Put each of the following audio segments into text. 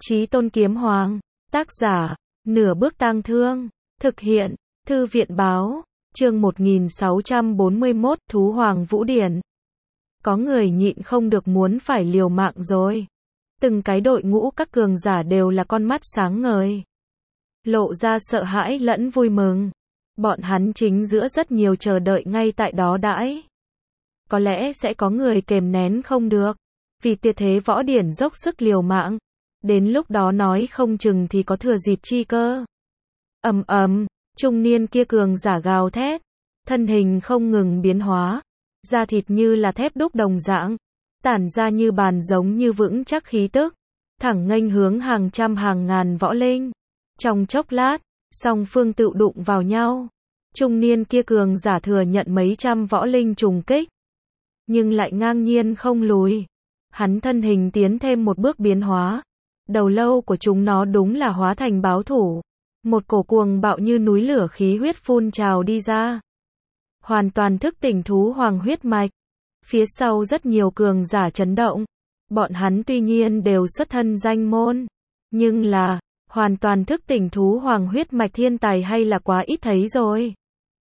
Chí Tôn Kiếm Hoàng, tác giả, Nửa Bước Tang Thương, thực hiện, Thư viện báo, chương 1641, Thú Hoàng Vũ Điển. Có người nhịn không được muốn phải liều mạng rồi. Từng cái đội ngũ các cường giả đều là con mắt sáng ngời, lộ ra sợ hãi lẫn vui mừng. Bọn hắn chính giữa rất nhiều chờ đợi ngay tại đó đãi. Có lẽ sẽ có người kềm nén không được, vì tuyệt thế võ điển dốc sức liều mạng. Đến lúc đó nói không chừng thì có thừa dịp chi cơ. Ầm ầm, trung niên kia cường giả gào thét, thân hình không ngừng biến hóa, da thịt như là thép đúc đồng dạng, tản ra như bàn giống như vững chắc khí tức, thẳng nghênh hướng hàng trăm hàng ngàn võ linh. Trong chốc lát, song phương tự đụng vào nhau. Trung niên kia cường giả thừa nhận mấy trăm võ linh trùng kích, nhưng lại ngang nhiên không lùi. Hắn thân hình tiến thêm một bước biến hóa. Đầu lâu của chúng nó đúng là hóa thành báo thủ. Một cổ cuồng bạo như núi lửa khí huyết phun trào đi ra. Hoàn toàn thức tỉnh thú hoàng huyết mạch. Phía sau rất nhiều cường giả chấn động. Bọn hắn tuy nhiên đều xuất thân danh môn, nhưng là hoàn toàn thức tỉnh thú hoàng huyết mạch thiên tài hay là quá ít thấy rồi.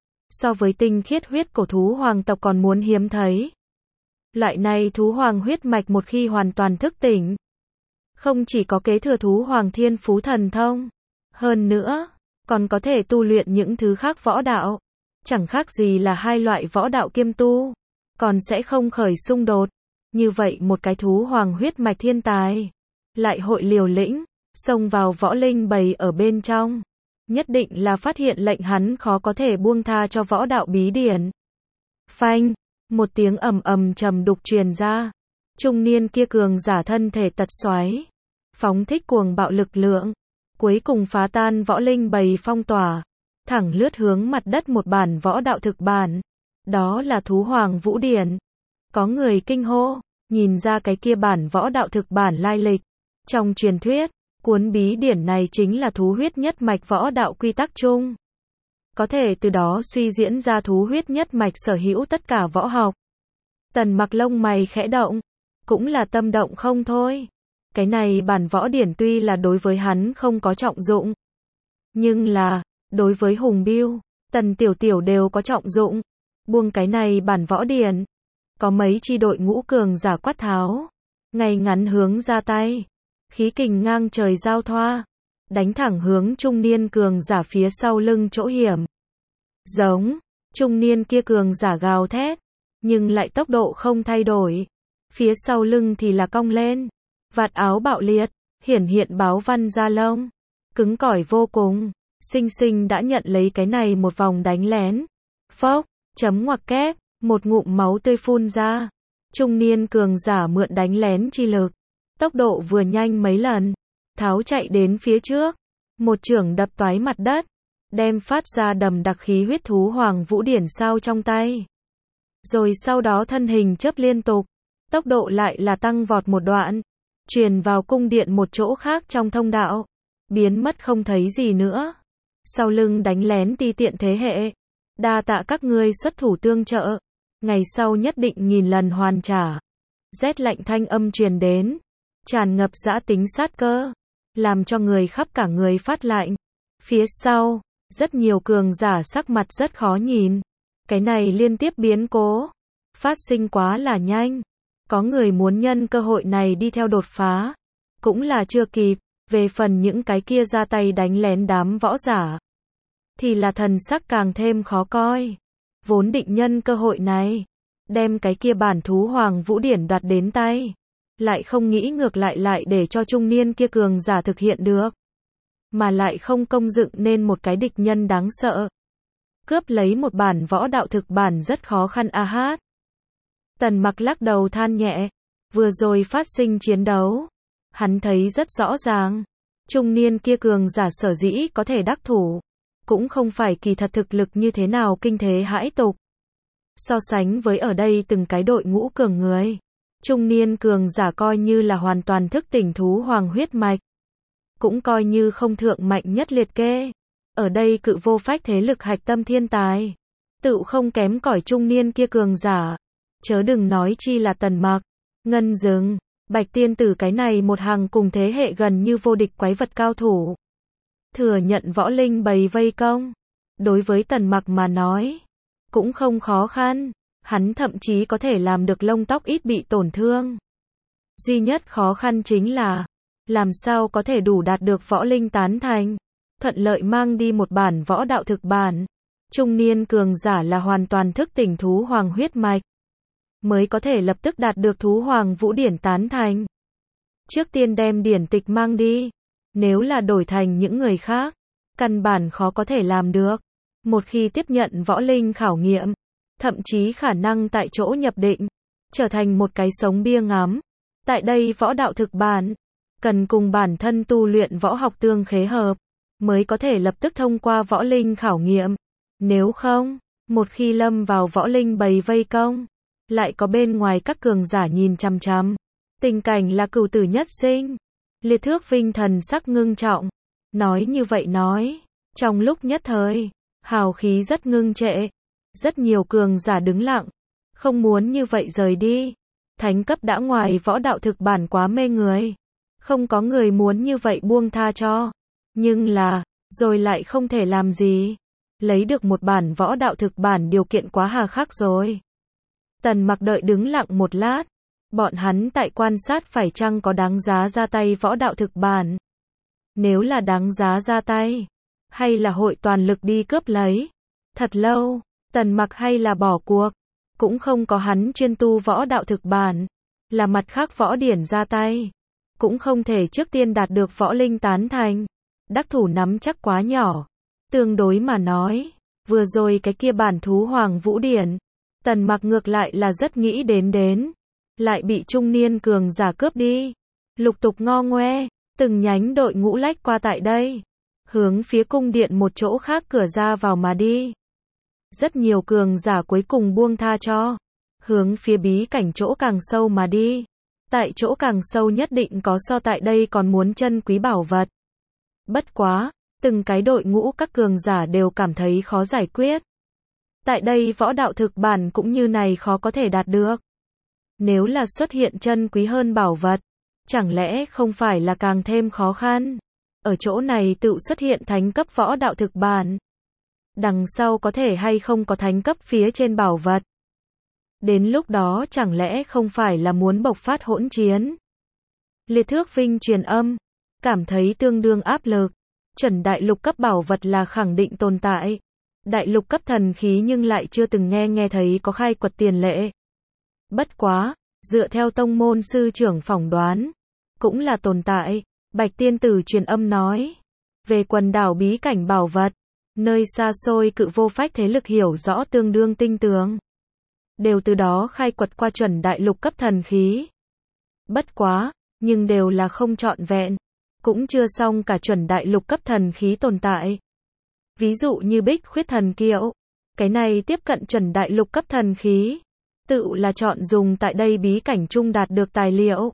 So với tinh khiết huyết cổ thú hoàng tộc còn muốn hiếm thấy. Loại này thú hoàng huyết mạch một khi hoàn toàn thức tỉnh, không chỉ có kế thừa thú hoàng thiên phú thần thông, hơn nữa, còn có thể tu luyện những thứ khác võ đạo. Chẳng khác gì là hai loại võ đạo kiêm tu, còn sẽ không khởi xung đột. Như vậy một cái thú hoàng huyết mạch thiên tài, lại hội liều lĩnh, xông vào võ linh bầy ở bên trong. Nhất định là phát hiện lệnh hắn khó có thể buông tha cho võ đạo bí điển. Phanh, một tiếng ầm ầm trầm đục truyền ra. Trung niên kia cường giả thân thể tật xoáy, phóng thích cuồng bạo lực lượng, cuối cùng phá tan võ linh bầy phong tỏa, thẳng lướt hướng mặt đất một bản võ đạo thực bản. Đó là thú hoàng vũ điển. Có người kinh hô, nhìn ra cái kia bản võ đạo thực bản lai lịch. Trong truyền thuyết, cuốn bí điển này chính là thú huyết nhất mạch võ đạo quy tắc chung. Có thể từ đó suy diễn ra thú huyết nhất mạch sở hữu tất cả võ học. Tần Mặc lông mày khẽ động, cũng là tâm động không thôi. Cái này bản võ điển tuy là đối với hắn không có trọng dụng, nhưng là, đối với Hùng Bưu, Tần Tiểu Tiểu đều có trọng dụng. Buông cái này bản võ điển, có mấy chi đội ngũ cường giả quát tháo, ngay ngắn hướng ra tay, khí kình ngang trời giao thoa, đánh thẳng hướng trung niên cường giả phía sau lưng chỗ hiểm. Giống, trung niên kia cường giả gào thét, nhưng lại tốc độ không thay đổi. Phía sau lưng thì là cong lên, vạt áo bạo liệt, hiển hiện báo văn da lông, cứng cỏi vô cùng, xinh xinh đã nhận lấy cái này một vòng đánh lén. Phốc, chấm ngoặc kép, một ngụm máu tươi phun ra. Trung niên cường giả mượn đánh lén chi lực, tốc độ vừa nhanh mấy lần, tháo chạy đến phía trước, một chưởng đập toái mặt đất, đem phát ra đầm đặc khí huyết thú hoàng vũ điển sao trong tay. Rồi sau đó thân hình chớp liên tục, tốc độ lại là tăng vọt một đoạn, truyền vào cung điện một chỗ khác trong thông đạo, biến mất không thấy gì nữa. Sau lưng đánh lén ti tiện thế hệ, đa tạ các ngươi xuất thủ tương trợ, ngày sau nhất định nghìn lần hoàn trả. Rét lạnh thanh âm truyền đến, tràn ngập dã tính sát cơ, làm cho người khắp cả người phát lạnh. Phía sau, rất nhiều cường giả sắc mặt rất khó nhìn. Cái này liên tiếp biến cố, phát sinh quá là nhanh. Có người muốn nhân cơ hội này đi theo đột phá, cũng là chưa kịp. Về phần những cái kia ra tay đánh lén đám võ giả, thì là thần sắc càng thêm khó coi. Vốn định nhân cơ hội này, đem cái kia bản thú hoàng vũ điển đoạt đến tay, lại không nghĩ ngược lại để cho trung niên kia cường giả thực hiện được, mà lại không công dựng nên một cái địch nhân đáng sợ. Cướp lấy một bản võ đạo thực bản rất khó khăn a hát. Tần Mặc lắc đầu than nhẹ, vừa rồi phát sinh chiến đấu, hắn thấy rất rõ ràng, trung niên kia cường giả sở dĩ có thể đắc thủ, cũng không phải kỳ thật thực lực như thế nào kinh thế hãi tục. So sánh với ở đây từng cái đội ngũ cường người, trung niên cường giả coi như là hoàn toàn thức tỉnh thú hoàng huyết mạch, cũng coi như không thượng mạnh nhất liệt kê. Ở đây cự vô phách thế lực hạch tâm thiên tài, tự không kém cỏi trung niên kia cường giả, chớ đừng nói chi là Tần Mặc. Ngân Dừng, Bạch tiên tử cái này một hàng cùng thế hệ gần như vô địch quái vật cao thủ. Thừa nhận võ linh bầy vây công. Đối với Tần Mặc mà nói, cũng không khó khăn. Hắn thậm chí có thể làm được lông tóc ít bị tổn thương. Duy nhất khó khăn chính là, làm sao có thể đủ đạt được võ linh tán thành. Thuận lợi mang đi một bản võ đạo thực bản. Trung niên cường giả là hoàn toàn thức tỉnh thú hoàng huyết mạch, mới có thể lập tức đạt được thú hoàng vũ điển tán thành. Trước tiên đem điển tịch mang đi. Nếu là đổi thành những người khác, căn bản khó có thể làm được. Một khi tiếp nhận võ linh khảo nghiệm, thậm chí khả năng tại chỗ nhập định, trở thành một cái sống bia ngắm. Tại đây võ đạo thực bản, cần cùng bản thân tu luyện võ học tương khế hợp, mới có thể lập tức thông qua võ linh khảo nghiệm. Nếu không, một khi lâm vào võ linh bầy vây công, lại có bên ngoài các cường giả nhìn chằm chằm, tình cảnh là cửu tử nhất sinh. Liệt Thước Vinh thần sắc ngưng trọng, nói như vậy nói, trong lúc nhất thời, hào khí rất ngưng trệ, rất nhiều cường giả đứng lặng, không muốn như vậy rời đi. Thánh cấp đã ngoài võ đạo thực bản quá mê người, không có người muốn như vậy buông tha cho, nhưng là, rồi lại không thể làm gì. Lấy được một bản võ đạo thực bản điều kiện quá hà khắc rồi. Tần Mặc đợi đứng lặng một lát, bọn hắn tại quan sát phải chăng có đáng giá ra tay võ đạo thực bản. Nếu là đáng giá ra tay, hay là hội toàn lực đi cướp lấy. Thật lâu, Tần Mặc hay là bỏ cuộc, cũng không có hắn chuyên tu võ đạo thực bản, là mặt khác võ điển ra tay, cũng không thể trước tiên đạt được võ linh tán thành. Đắc thủ nắm chắc quá nhỏ. Tương đối mà nói, vừa rồi cái kia bản thú hoàng vũ điển, Tần Mặc ngược lại là rất nghĩ đến, lại bị trung niên cường giả cướp đi. Lục tục ngo ngoe, từng nhánh đội ngũ lách qua tại đây, hướng phía cung điện một chỗ khác cửa ra vào mà đi. Rất nhiều cường giả cuối cùng buông tha cho, hướng phía bí cảnh chỗ càng sâu mà đi. Tại chỗ càng sâu nhất định có so tại đây còn muốn chân quý bảo vật. Bất quá, từng cái đội ngũ các cường giả đều cảm thấy khó giải quyết. Tại đây võ đạo thực bản cũng như này khó có thể đạt được. Nếu là xuất hiện chân quý hơn bảo vật, chẳng lẽ không phải là càng thêm khó khăn? Ở chỗ này tự xuất hiện thánh cấp võ đạo thực bản. Đằng sau có thể hay không có thánh cấp phía trên bảo vật? Đến lúc đó chẳng lẽ không phải là muốn bộc phát hỗn chiến? Liệt Thước Vinh truyền âm, cảm thấy tương đương áp lực. Chuẩn đại lục cấp bảo vật là khẳng định tồn tại. Đại lục cấp thần khí nhưng lại chưa từng nghe thấy có khai quật tiền lệ. Bất quá, dựa theo tông môn sư trưởng phỏng đoán, cũng là tồn tại. Bạch tiên tử truyền âm nói, về quần đảo bí cảnh bảo vật, nơi xa xôi cự vô phách thế lực hiểu rõ tương đương tinh tường, đều từ đó khai quật qua chuẩn đại lục cấp thần khí. Bất quá, nhưng đều là không trọn vẹn, cũng chưa xong cả chuẩn đại lục cấp thần khí tồn tại. Ví dụ như Bích Khuyết thần kiệu, cái này tiếp cận chuẩn đại lục cấp thần khí, tự là chọn dùng tại đây bí cảnh chung đạt được tài liệu,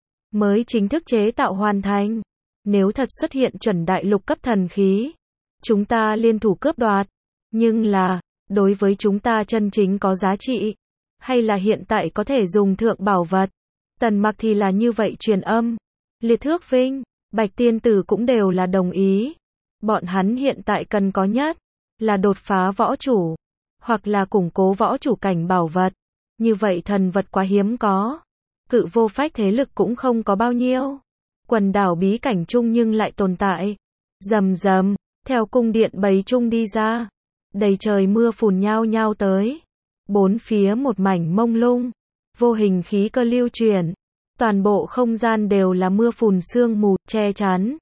mới chính thức chế tạo hoàn thành. Nếu thật xuất hiện chuẩn đại lục cấp thần khí, chúng ta liên thủ cướp đoạt, nhưng là, đối với chúng ta chân chính có giá trị, hay là hiện tại có thể dùng thượng bảo vật. Tần Mặc thì là như vậy truyền âm. Liệt Thước Vinh, Bạch tiên tử cũng đều là đồng ý. Bọn hắn hiện tại cần có nhất là đột phá võ chủ, hoặc là củng cố võ chủ cảnh bảo vật. Như vậy thần vật quá hiếm có. Cự vô phách thế lực cũng không có bao nhiêu. Quần đảo bí cảnh chung nhưng lại tồn tại. Rầm rầm, theo cung điện bầy chung đi ra, đầy trời mưa phùn nhao nhao tới. Bốn phía một mảnh mông lung, vô hình khí cơ lưu truyền, toàn bộ không gian đều là mưa phùn sương mù che chắn.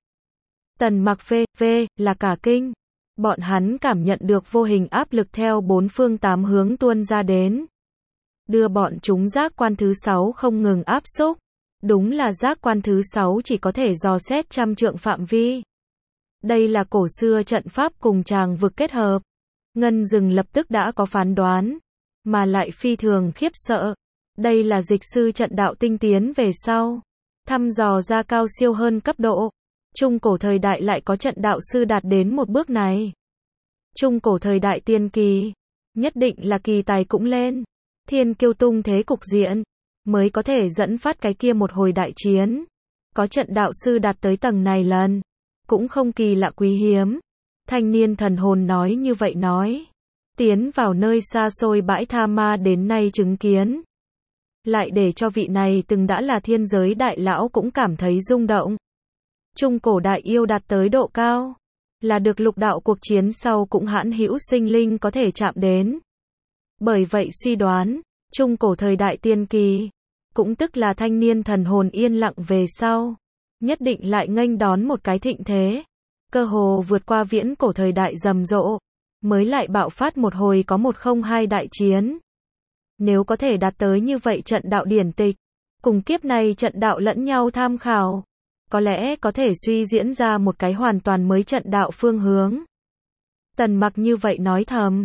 Tần Mặc phê là cả kinh, bọn hắn cảm nhận được vô hình áp lực theo bốn phương tám hướng tuôn ra đến, đưa bọn chúng giác quan thứ 6 không ngừng áp xúc. Đúng là giác quan thứ 6 chỉ có thể dò xét trăm trượng phạm vi. Đây là cổ xưa trận pháp cùng tràng vực kết hợp. Ngân Dừng lập tức đã có phán đoán, mà lại phi thường khiếp sợ. Đây là dịch sư trận đạo tinh tiến về sau, thăm dò ra cao siêu hơn cấp độ. Trung cổ thời đại lại có trận đạo sư đạt đến một bước này. Trung cổ thời đại tiên kỳ, nhất định là kỳ tài cũng lên. Thiên kiêu tung thế cục diện, mới có thể dẫn phát cái kia một hồi đại chiến. Có trận đạo sư đạt tới tầng này lần, cũng không kỳ lạ quý hiếm. Thanh niên thần hồn nói như vậy nói. Tiến vào nơi xa xôi bãi tha ma đến nay chứng kiến. Lại để cho vị này từng đã là thiên giới đại lão cũng cảm thấy rung động. Trung cổ đại yêu đạt tới độ cao, là được lục đạo cuộc chiến sau cũng hãn hữu sinh linh có thể chạm đến. Bởi vậy suy đoán, trung cổ thời đại tiên kỳ, cũng tức là thanh niên thần hồn yên lặng về sau, nhất định lại nghênh đón một cái thịnh thế, cơ hồ vượt qua viễn cổ thời đại rầm rộ, mới lại bạo phát một hồi có 102 đại chiến. Nếu có thể đạt tới như vậy trận đạo điển tịch, cùng kiếp này trận đạo lẫn nhau tham khảo, có lẽ có thể suy diễn ra một cái hoàn toàn mới trận đạo phương hướng. Tần Mặc như vậy nói thầm,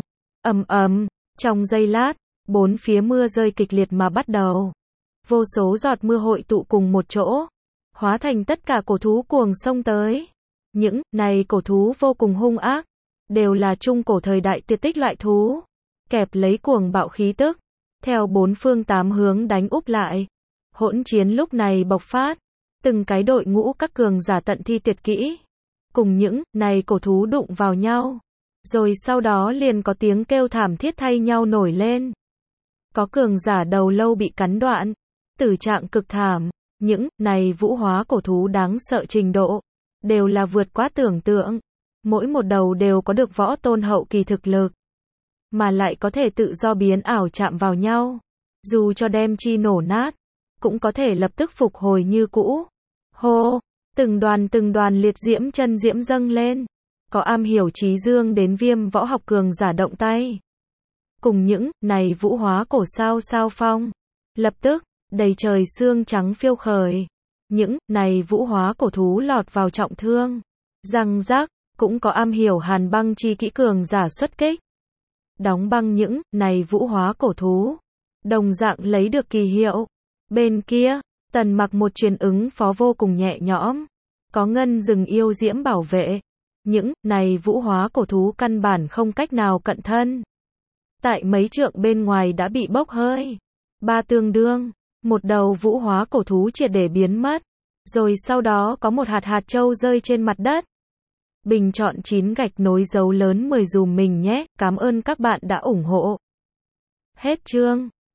trong giây lát, bốn phía mưa rơi kịch liệt mà bắt đầu. Vô số giọt mưa hội tụ cùng một chỗ, hóa thành tất cả cổ thú cuồng xông tới. Những này cổ thú vô cùng hung ác, đều là trung cổ thời đại tuyệt tích loại thú, kẹp lấy cuồng bạo khí tức, theo bốn phương tám hướng đánh úp lại. Hỗn chiến lúc này bộc phát, từng cái đội ngũ các cường giả tận thi tuyệt kỹ, cùng những này cổ thú đụng vào nhau, rồi sau đó liền có tiếng kêu thảm thiết thay nhau nổi lên. Có cường giả đầu lâu bị cắn đoạn, tử trạng cực thảm. Những này vũ hóa cổ thú đáng sợ trình độ, đều là vượt quá tưởng tượng. Mỗi một đầu đều có được võ tôn hậu kỳ thực lực, mà lại có thể tự do biến ảo chạm vào nhau. Dù cho đem chi nổ nát, cũng có thể lập tức phục hồi như cũ. Hô, từng đoàn liệt diễm chân diễm dâng lên. Có am hiểu trí dương đến viêm võ học cường giả động tay. Cùng những này vũ hóa cổ sao phong. Lập tức, đầy trời xương trắng phiêu khởi. Những này vũ hóa cổ thú lọt vào trọng thương. Răng rác, cũng có am hiểu hàn băng chi kỹ cường giả xuất kích. Đóng băng những này vũ hóa cổ thú. Đồng dạng lấy được kỳ hiệu. Bên kia, Tần Mặc một truyền ứng phó vô cùng nhẹ nhõm. Có ngân rừng yêu diễm bảo vệ. Những này vũ hóa cổ thú căn bản không cách nào cận thân. Tại mấy trượng bên ngoài đã bị bốc hơi. Ba tương đương, một đầu vũ hóa cổ thú triệt để biến mất. Rồi sau đó có một hạt châu rơi trên mặt đất. Bình chọn 9 gạch nối dấu lớn 10 dùm mình nhé. Cảm ơn các bạn đã ủng hộ. Hết chương.